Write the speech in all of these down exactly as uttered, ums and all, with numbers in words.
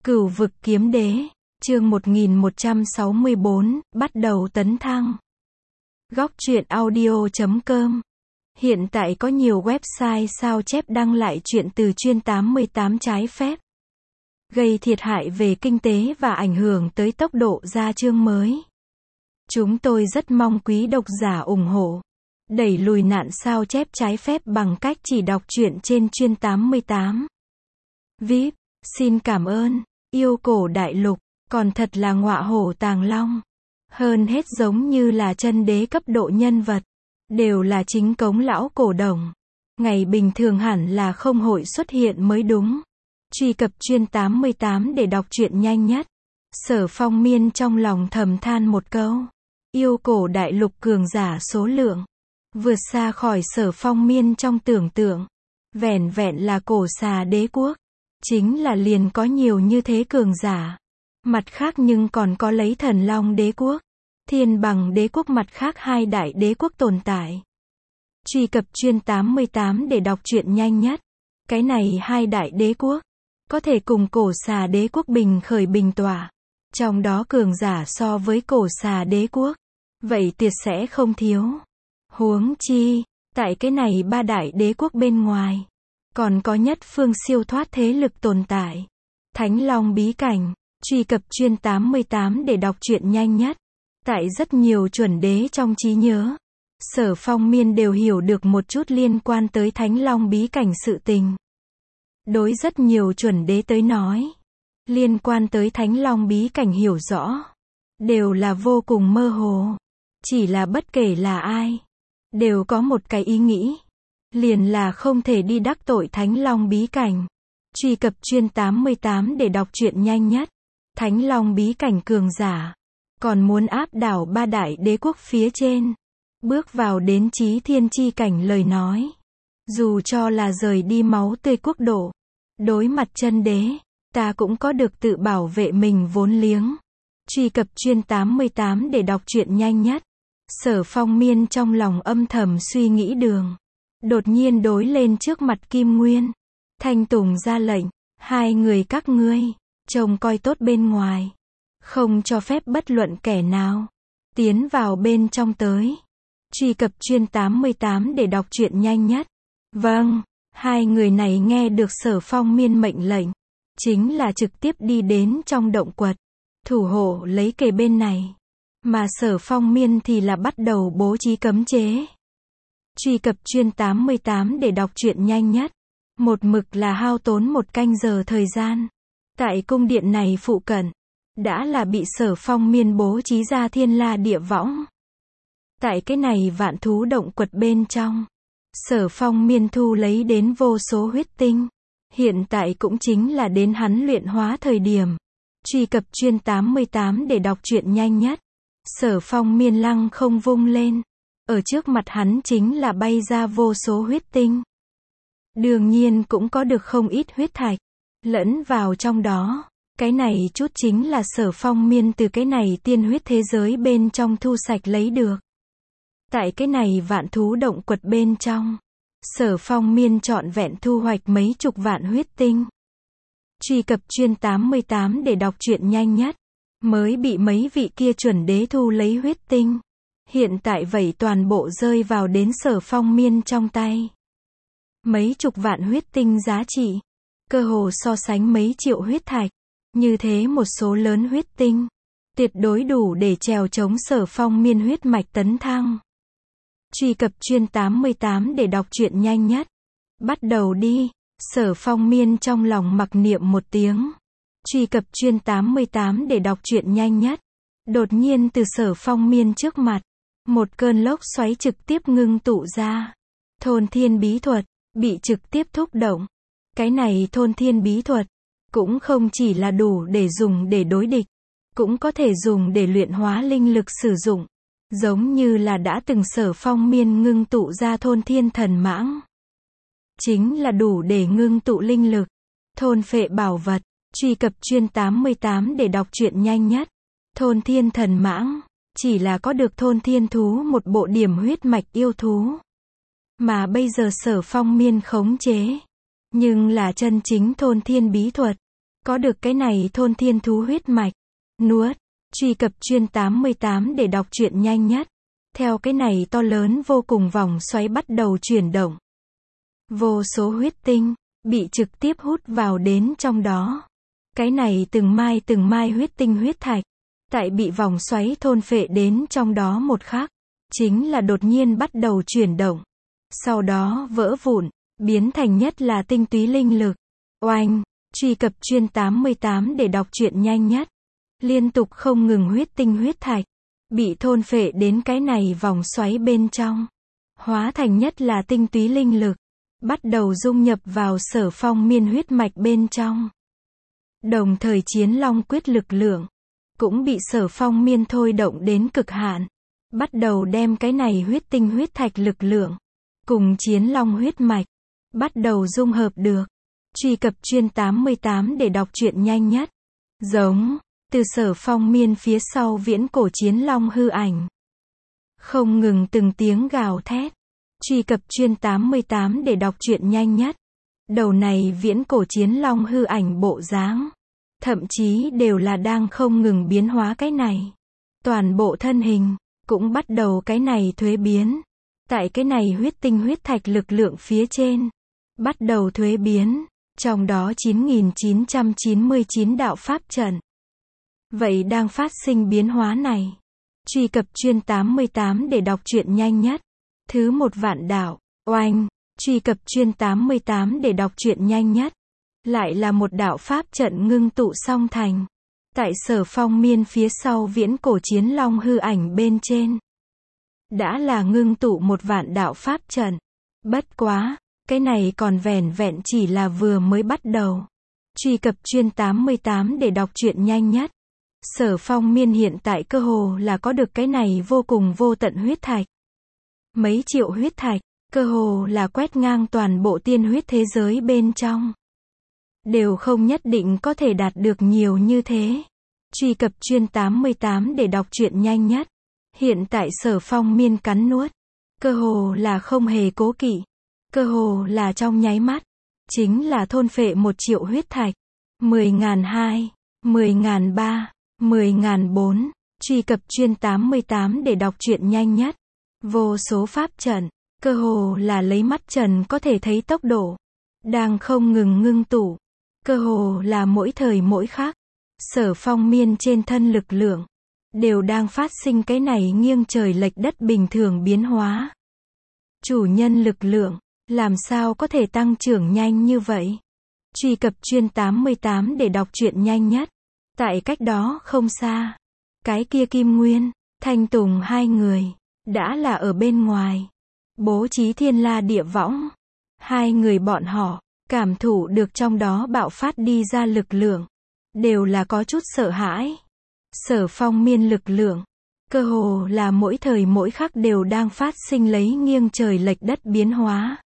Cửu vực kiếm đế, chương một nghìn một trăm sáu mươi bốn, bắt đầu tấn thăng. Góc truyện audio chấm com. Hiện tại có nhiều website sao chép đăng lại chuyện từ chuyên tám mươi tám trái phép, gây thiệt hại về kinh tế và ảnh hưởng tới tốc độ ra chương mới. Chúng tôi rất mong quý độc giả ủng hộ, đẩy lùi nạn sao chép trái phép bằng cách chỉ đọc truyện trên chuyên tám mươi tám. vê i pê, xin cảm ơn. Yêu cổ đại lục, còn thật là ngọa hổ tàng long. Hơn hết giống như là chân đế cấp độ nhân vật. Đều là chính cống lão cổ đồng. Ngày bình thường hẳn là không hội xuất hiện mới đúng. Truy cập chuyên tám mươi tám để đọc truyện nhanh nhất. Sở Phong Miên trong lòng thầm than một câu. Yêu cổ đại lục cường giả số lượng vượt xa khỏi Sở Phong Miên trong tưởng tượng. Vẻn vẹn là cổ xà đế quốc, chính là liền có nhiều như thế cường giả. Mặt khác nhưng còn có lấy thần long đế quốc, thiên bằng đế quốc, mặt khác hai đại đế quốc tồn tại. Truy cập chuyên tám mươi tám để đọc truyện nhanh nhất. Cái này hai đại đế quốc có thể cùng cổ xà đế quốc bình khởi bình tỏa. Trong đó cường giả so với cổ xà đế quốc, vậy tuyệt sẽ không thiếu. Huống chi, tại cái này ba đại đế quốc bên ngoài, còn có nhất phương siêu thoát thế lực tồn tại. Thánh Long bí cảnh, truy cập chuyên tám mươi tám để đọc truyện nhanh nhất. Tại rất nhiều chuẩn đế trong trí nhớ, Sở Phong Miên đều hiểu được một chút liên quan tới Thánh Long bí cảnh sự tình. Đối rất nhiều chuẩn đế tới nói, liên quan tới Thánh Long bí cảnh hiểu rõ, đều là vô cùng mơ hồ. Chỉ là bất kể là ai, đều có một cái ý nghĩ, liền là không thể đi đắc tội Thánh Long bí cảnh. Truy cập chuyên tám mươi tám để đọc truyện nhanh nhất. Thánh Long bí cảnh cường giả, còn muốn áp đảo ba đại đế quốc phía trên, bước vào đến chí thiên chi cảnh lời nói. Dù cho là rời đi máu tươi quốc độ, đối mặt chân đế, ta cũng có được tự bảo vệ mình vốn liếng. Truy cập chuyên tám mươi tám để đọc truyện nhanh nhất. Sở Phong Miên trong lòng âm thầm suy nghĩ đường. Đột nhiên đối lên trước mặt Kim Nguyên, Thanh Tùng ra lệnh, hai người các ngươi, trông coi tốt bên ngoài. Không cho phép bất luận kẻ nào tiến vào bên trong tới. Truy cập chuyên tám mươi tám để đọc truyện nhanh nhất. Vâng, hai người này nghe được Sở Phong Miên mệnh lệnh, chính là trực tiếp đi đến trong động quật, thủ hộ lấy kề bên này. Mà Sở Phong Miên thì là bắt đầu bố trí cấm chế. Truy cập chuyên tám mươi tám để đọc truyện nhanh nhất. Một mực là hao tốn một canh giờ thời gian. Tại cung điện này phụ cận, đã là bị Sở Phong Miên bố trí ra thiên la địa võng. Tại cái này vạn thú động quật bên trong, Sở Phong Miên thu lấy đến vô số huyết tinh. Hiện tại cũng chính là đến hắn luyện hóa thời điểm. Truy cập chuyên tám mươi tám để đọc truyện nhanh nhất. Sở Phong Miên lăng không vung lên, ở trước mặt hắn chính là bay ra vô số huyết tinh. Đương nhiên cũng có được không ít huyết thạch lẫn vào trong đó. Cái này chút chính là Sở Phong Miên từ cái này tiên huyết thế giới bên trong thu sạch lấy được. Tại cái này vạn thú động quật bên trong, Sở Phong Miên trọn vẹn thu hoạch mấy chục vạn huyết tinh. Truy cập chuyên tám mươi tám để đọc truyện nhanh nhất. Mới bị mấy vị kia chuẩn đế thu lấy huyết tinh, hiện tại vậy toàn bộ rơi vào đến Sở Phong Miên trong tay. Mấy chục vạn huyết tinh giá trị, cơ hồ so sánh mấy triệu huyết thạch. Như thế một số lớn huyết tinh, tuyệt đối đủ để trèo chống Sở Phong Miên huyết mạch tấn thăng. Truy cập chuyên tám mươi tám để đọc truyện nhanh nhất. Bắt đầu đi. Sở Phong Miên trong lòng mặc niệm một tiếng. Truy cập chuyên tám mươi tám để đọc truyện nhanh nhất. Đột nhiên từ Sở Phong Miên trước mặt, một cơn lốc xoáy trực tiếp ngưng tụ ra. Thôn thiên bí thuật bị trực tiếp thúc động. Cái này thôn thiên bí thuật cũng không chỉ là đủ để dùng để đối địch, cũng có thể dùng để luyện hóa linh lực sử dụng. Giống như là đã từng Sở Phong Miên ngưng tụ ra thôn thiên thần mãng, chính là đủ để ngưng tụ linh lực, thôn phệ bảo vật. Truy cập chuyên tám mươi tám để đọc truyện nhanh nhất. Thôn thiên thần mãng chỉ là có được thôn thiên thú một bộ điểm huyết mạch yêu thú, mà bây giờ Sở Phong Miên khống chế, nhưng là chân chính thôn thiên bí thuật. có được cái này thôn thiên thú huyết mạch. Nuốt. Truy cập chuyên tám mươi tám để đọc truyện nhanh nhất. Theo cái này to lớn vô cùng vòng xoáy bắt đầu chuyển động. Vô số huyết tinh, bị trực tiếp hút vào đến trong đó. Cái này từng mai từng mai huyết tinh huyết thạch, tại bị vòng xoáy thôn phệ đến trong đó một khắc, chính là đột nhiên bắt đầu chuyển động. Sau đó vỡ vụn, biến thành nhất là tinh túy linh lực. Oanh, truy cập chuyên tám mươi tám để đọc truyện nhanh nhất. Liên tục không ngừng huyết tinh huyết thạch, bị thôn phệ đến cái này vòng xoáy bên trong. Hóa thành nhất là tinh túy linh lực, bắt đầu dung nhập vào Sở Phong Miên huyết mạch bên trong. Đồng thời Chiến Long quyết lực lượng, cũng bị Sở Phong Miên thôi động đến cực hạn. Bắt đầu đem cái này huyết tinh huyết thạch lực lượng, cùng Chiến Long huyết mạch, bắt đầu dung hợp được. Truy cập chuyên tám mươi tám để đọc truyện nhanh nhất. Giống, từ Sở Phong Miên phía sau viễn cổ Chiến Long hư ảnh. Không ngừng từng tiếng gào thét. Truy cập chuyên tám mươi tám để đọc truyện nhanh nhất. Đầu này viễn cổ Chiến Long hư ảnh bộ dáng, thậm chí đều là đang không ngừng biến hóa cái này. Toàn bộ thân hình, cũng bắt đầu cái này thuế biến. Tại cái này huyết tinh huyết thạch lực lượng phía trên, bắt đầu thuế biến, trong đó chín nghìn chín trăm chín mươi chín đạo pháp trận. Vậy đang phát sinh biến hóa này. Truy cập chuyên tám mươi tám để đọc truyện nhanh nhất. Thứ một vạn đạo, oanh, truy cập chuyên tám mươi tám để đọc truyện nhanh nhất. Lại là một đạo pháp trận ngưng tụ song thành. Tại Sở Phong Miên phía sau viễn cổ Chiến Long hư ảnh bên trên. Đã là ngưng tụ một vạn đạo pháp trận. Bất quá, cái này còn vẻn vẹn chỉ là vừa mới bắt đầu. Truy cập chuyên tám mươi tám để đọc truyện nhanh nhất. Sở Phong Miên hiện tại cơ hồ là có được cái này vô cùng vô tận huyết thạch. Mấy triệu huyết thạch, cơ hồ là quét ngang toàn bộ tiên huyết thế giới bên trong. Đều không nhất định có thể đạt được nhiều như thế. Truy cập chuyên tám mươi tám để đọc truyện nhanh nhất. Hiện tại Sở Phong Miên cắn nuốt. Cơ hồ là không hề cố kỵ. Cơ hồ là trong nháy mắt. Chính là thôn phệ một triệu huyết thạch. mười nghìn hai, mười nghìn ba, mười nghìn bốn. Truy cập chuyên tám mươi tám để đọc truyện nhanh nhất. Vô số pháp trận, cơ hồ là lấy mắt trần có thể thấy tốc độ. Đang không ngừng ngưng tụ. Cơ hồ là mỗi thời mỗi khắc. Sở Phong Miên trên thân lực lượng, đều đang phát sinh cái này nghiêng trời lệch đất bình thường biến hóa. Chủ nhân lực lượng, làm sao có thể tăng trưởng nhanh như vậy? Truy cập chuyên tám mươi tám để đọc truyện nhanh nhất. Tại cách đó không xa, cái kia Kim Nguyên, Thanh Tùng hai người, đã là ở bên ngoài. Bố trí thiên la địa võng. Hai người bọn họ, cảm thụ được trong đó bạo phát đi ra lực lượng. Đều là có chút sợ hãi. Sở Phong Miên lực lượng, cơ hồ là mỗi thời mỗi khắc đều đang phát sinh lấy nghiêng trời lệch đất biến hóa.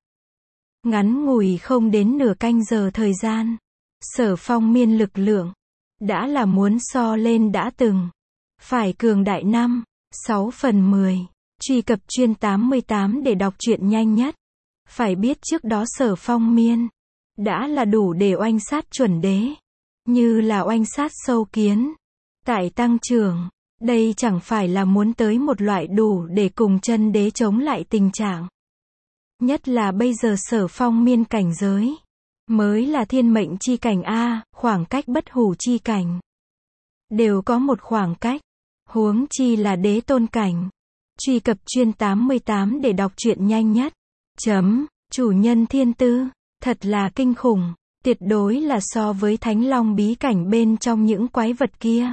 Ngắn ngủi không đến nửa canh giờ thời gian. Sở Phong Miên lực lượng, đã là muốn so lên đã từng. Phải cường đại năm, sáu phần mười. Truy cập chuyên tám mươi tám để đọc truyện nhanh nhất. Phải biết trước đó Sở Phong Miên, đã là đủ để oanh sát chuẩn đế. Như là oanh sát sâu kiến. Tại tăng trưởng, đây chẳng phải là muốn tới một loại đủ để cùng chân đế chống lại tình trạng. Nhất là bây giờ Sở Phong Miên cảnh giới, mới là thiên mệnh chi cảnh A, khoảng cách bất hủ chi cảnh. Đều có một khoảng cách, huống chi là đế tôn cảnh. Truy cập chuyên tám mươi tám để đọc truyện nhanh nhất. Chấm, chủ nhân thiên tư, thật là kinh khủng, tuyệt đối là so với Thánh Long bí cảnh bên trong những quái vật kia.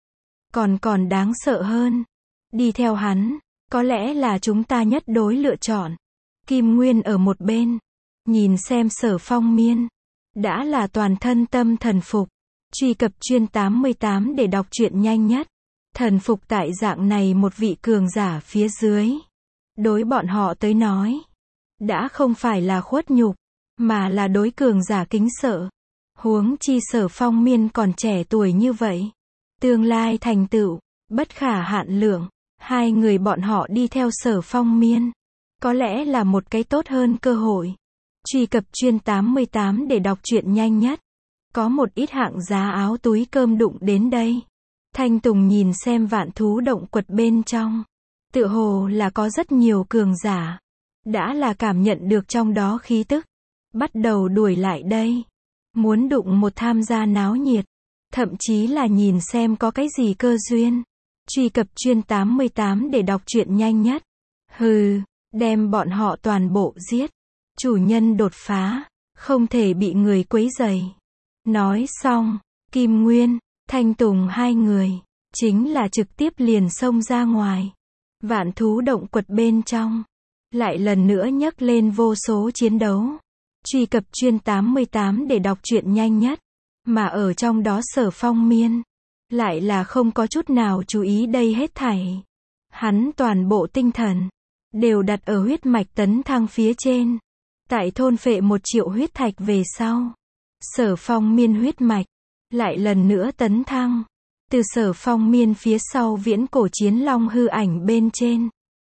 Còn còn đáng sợ hơn. Đi theo hắn, có lẽ là chúng ta nhất đối lựa chọn. Kim Nguyên ở một bên, nhìn xem Sở Phong Miên, đã là toàn thân tâm thần phục. Truy cập chuyên tám mươi tám để đọc truyện nhanh nhất. Thần phục tại dạng này một vị cường giả phía dưới. Đối bọn họ tới nói, đã không phải là khuất nhục, mà là đối cường giả kính sợ. Huống chi Sở Phong Miên còn trẻ tuổi như vậy. Tương lai thành tựu, bất khả hạn lượng. Hai người bọn họ đi theo Sở Phong Miên, có lẽ là một cái tốt hơn cơ hội. Truy cập chuyên tám mươi tám để đọc truyện nhanh nhất. Có một ít hạng giá áo túi cơm đụng đến đây. Thanh Tùng nhìn xem vạn thú động quật bên trong. Tựa hồ là có rất nhiều cường giả. Đã là cảm nhận được trong đó khí tức. Bắt đầu đuổi lại đây. Muốn đụng một tham gia náo nhiệt. Thậm chí là nhìn xem có cái gì cơ duyên. Truy cập chuyên tám mươi tám để đọc truyện nhanh nhất. Hừ, đem bọn họ toàn bộ giết. Chủ nhân đột phá. Không thể bị người quấy rầy. Nói xong, Kim Nguyên, Thanh Tùng hai người, chính là trực tiếp liền xông ra ngoài. Vạn thú động quật bên trong, lại lần nữa nhấc lên vô số chiến đấu. Truy cập chuyên tám mươi tám để đọc truyện nhanh nhất. Mà ở trong đó Sở Phong Miên, lại là không có chút nào chú ý đây hết thảy. Hắn toàn bộ tinh thần, đều đặt ở huyết mạch tấn thăng phía trên. Tại thôn phệ một triệu huyết thạch về sau. Sở Phong Miên huyết mạch, lại lần nữa tấn thăng. Từ Sở Phong Miên phía sau viễn cổ chiến long hư ảnh bên trên.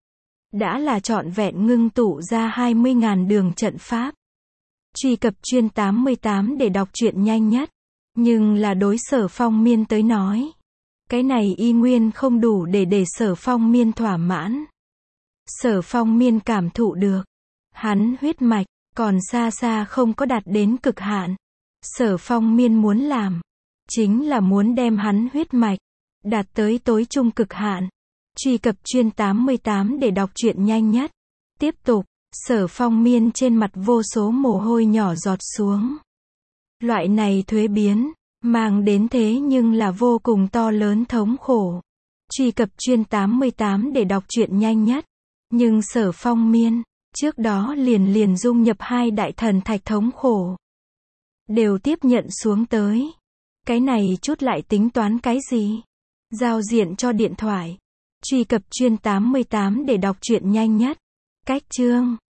Đã là trọn vẹn ngưng tụ ra hai mươi nghìn đường trận pháp. Truy cập chuyên tám mươi tám để đọc truyện nhanh nhất. Nhưng là đối Sở Phong Miên tới nói. Cái này y nguyên không đủ để để Sở Phong Miên thỏa mãn. Sở Phong Miên cảm thụ được. Hắn huyết mạch, còn xa xa không có đạt đến cực hạn. Sở Phong Miên muốn làm, chính là muốn đem hắn huyết mạch, đạt tới tối trung cực hạn. Truy cập chuyên tám mươi tám để đọc truyện nhanh nhất. Tiếp tục, Sở Phong Miên trên mặt vô số mồ hôi nhỏ giọt xuống. Loại này thuế biến, mang đến thế nhưng là vô cùng to lớn thống khổ. Truy cập chuyên tám mươi tám để đọc truyện nhanh nhất. Nhưng Sở Phong Miên, trước đó liền liền dung nhập hai đại thần thạch thống khổ. Đều tiếp nhận xuống tới. Cái này chút lại tính toán cái gì? Giao diện cho điện thoại. Truy cập chuyên tám mươi tám để đọc truyện nhanh nhất. Cách chương.